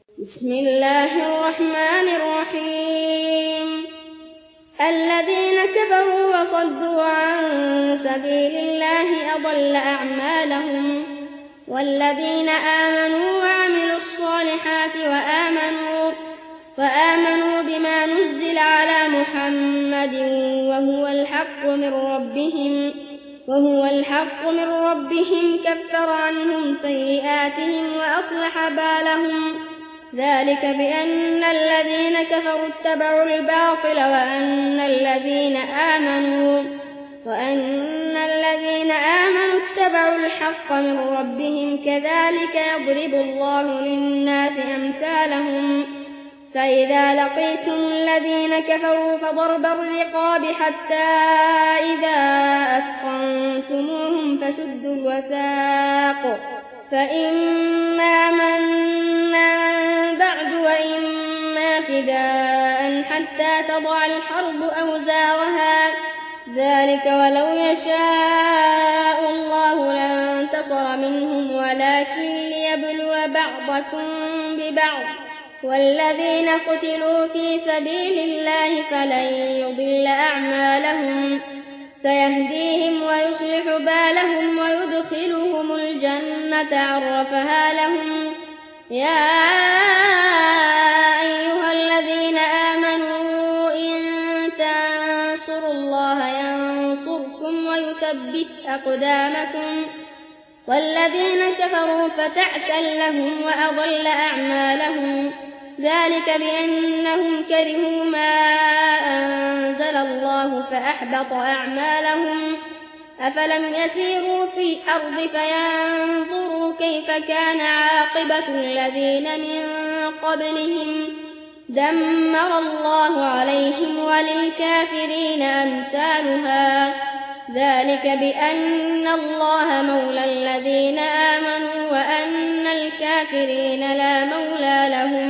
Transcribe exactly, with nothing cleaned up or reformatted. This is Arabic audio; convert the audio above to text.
بسم الله الرحمن الرحيم الذين كفروا وصدوا عن سبيل الله أضل أعمالهم والذين آمنوا وعملوا الصالحات وآمنوا, وآمنوا بما نزل على محمد وهو الحق من ربهم وهو الحق من ربهم كفر عنهم سيئاتهم وأصلح بالهم ذلك بأن الذين كفروا اتبعوا الباطل وأن الذين آمنوا وأن الذين آمنوا اتبعوا الحق من ربهم كذلك يضرب الله للناس أمثالهم فإذا لقيتم الذين كفروا فضرب الرقاب حتى إذا أثخنتموهم فشدوا الوثاق فإما منا بعد وإما فداء حتى تضع الحرب أوزارها ذلك ولو يشاء الله لانتصر منهم ولكن ليبلو بعضكم ببعض والذين قتلوا في سبيل الله فلن يضل أعمالهم سيهديهم ويصلح بالهم ويدخلهم الجنة عرفها لهم يا أيها الذين آمنوا إن تنصروا الله ينصركم ويثبت أقدامكم والذين كفروا فتعسا لهم وأضل أعمالهم ذلك بأنهم كرهوا ما أنزل الله فأحبط أعمالهم أفلم يسيروا في الأرض فينظروا كيف كان عاقبة الذين من قبلهم دمر الله عليهم وللكافرين أمثالها ذلك بأن الله مولى الذين آمنوا وأن الكافرين لا مولى لهم